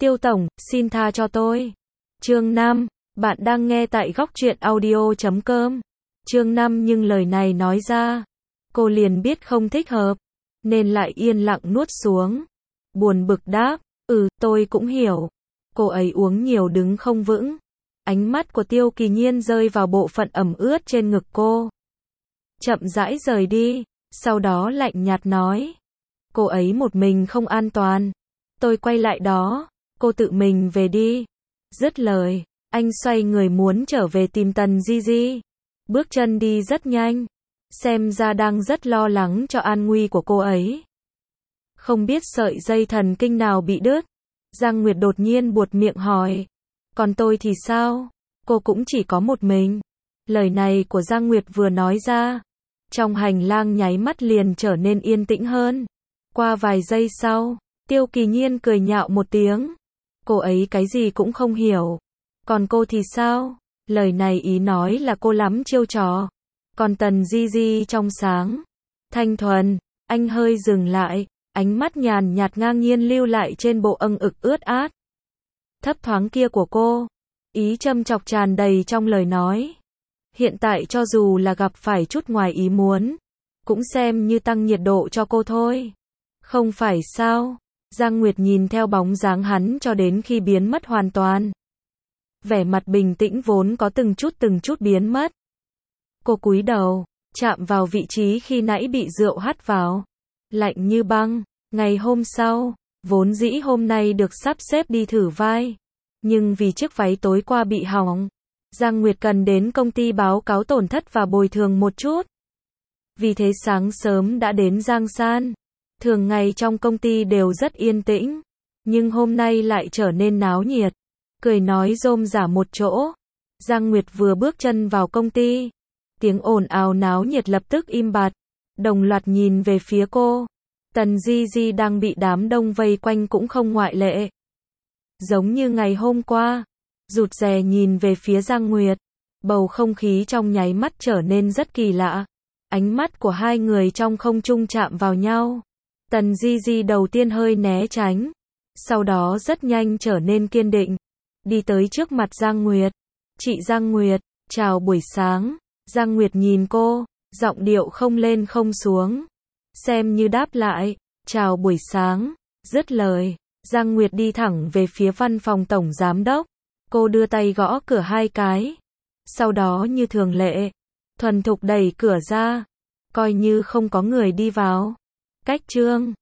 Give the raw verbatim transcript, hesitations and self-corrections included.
Tiêu tổng, xin tha cho tôi. Chương năm, bạn đang nghe tại góc truyện audio chấm com. Chương năm nhưng lời này nói ra, cô liền biết không thích hợp, nên lại yên lặng nuốt xuống. Buồn bực đáp, ừ, tôi cũng hiểu. Cô ấy uống nhiều đứng không vững. Ánh mắt của Tiêu Kỳ Nhiên rơi vào bộ phận ẩm ướt trên ngực cô. Chậm rãi rời đi, sau đó lạnh nhạt nói. Cô ấy một mình không an toàn. Tôi quay lại đó, cô tự mình về đi. Dứt lời, anh xoay người muốn trở về tìm Tần Di Di. Bước chân đi rất nhanh, xem ra đang rất lo lắng cho an nguy của cô ấy. Không biết sợi dây thần kinh nào bị đứt, Giang Nguyệt đột nhiên buột miệng hỏi. Còn tôi thì sao? Cô cũng chỉ có một mình. Lời này của Giang Nguyệt vừa nói ra, trong hành lang nháy mắt liền trở nên yên tĩnh hơn. Qua vài giây sau, Tiêu Kỳ Nhiên cười nhạo một tiếng. Cô ấy cái gì cũng không hiểu. Còn cô thì sao? Lời này ý nói là cô lắm chiêu trò. Còn Tần Di Di trong sáng, thanh thuần, anh hơi dừng lại, ánh mắt nhàn nhạt ngang nhiên lưu lại trên bộ âng ực ướt át. Thấp thoáng kia của cô, ý châm chọc tràn đầy trong lời nói. Hiện tại cho dù là gặp phải chút ngoài ý muốn, cũng xem như tăng nhiệt độ cho cô thôi. Không phải sao? Giang Nguyệt nhìn theo bóng dáng hắn cho đến khi biến mất hoàn toàn. Vẻ mặt bình tĩnh vốn có từng chút từng chút biến mất. Cô cúi đầu, chạm vào vị trí khi nãy bị rượu hắt vào. Lạnh như băng. Ngày hôm sau, vốn dĩ hôm nay được sắp xếp đi thử vai. Nhưng vì chiếc váy tối qua bị hỏng, Giang Nguyệt cần đến công ty báo cáo tổn thất và bồi thường một chút. Vì thế sáng sớm đã đến Giang San. Thường ngày trong công ty đều rất yên tĩnh, nhưng hôm nay lại trở nên náo nhiệt. Cười nói rôm rả một chỗ. Giang Nguyệt vừa bước chân vào công ty, tiếng ồn ào náo nhiệt lập tức im bặt. Đồng loạt nhìn về phía cô. Tần Di Di đang bị đám đông vây quanh cũng không ngoại lệ. Giống như ngày hôm qua, rụt rè nhìn về phía Giang Nguyệt. Bầu không khí trong nháy mắt trở nên rất kỳ lạ. Ánh mắt của hai người trong không trung chạm vào nhau. Tần Di Di đầu tiên hơi né tránh, sau đó rất nhanh trở nên kiên định, đi tới trước mặt Giang Nguyệt. Chị Giang Nguyệt, chào buổi sáng. Giang Nguyệt nhìn cô, giọng điệu không lên không xuống, xem như đáp lại, chào buổi sáng. Dứt lời, Giang Nguyệt đi thẳng về phía văn phòng tổng giám đốc. Cô đưa tay gõ cửa hai cái, sau đó như thường lệ, thuần thục đẩy cửa ra, coi như không có người đi vào. Cách chương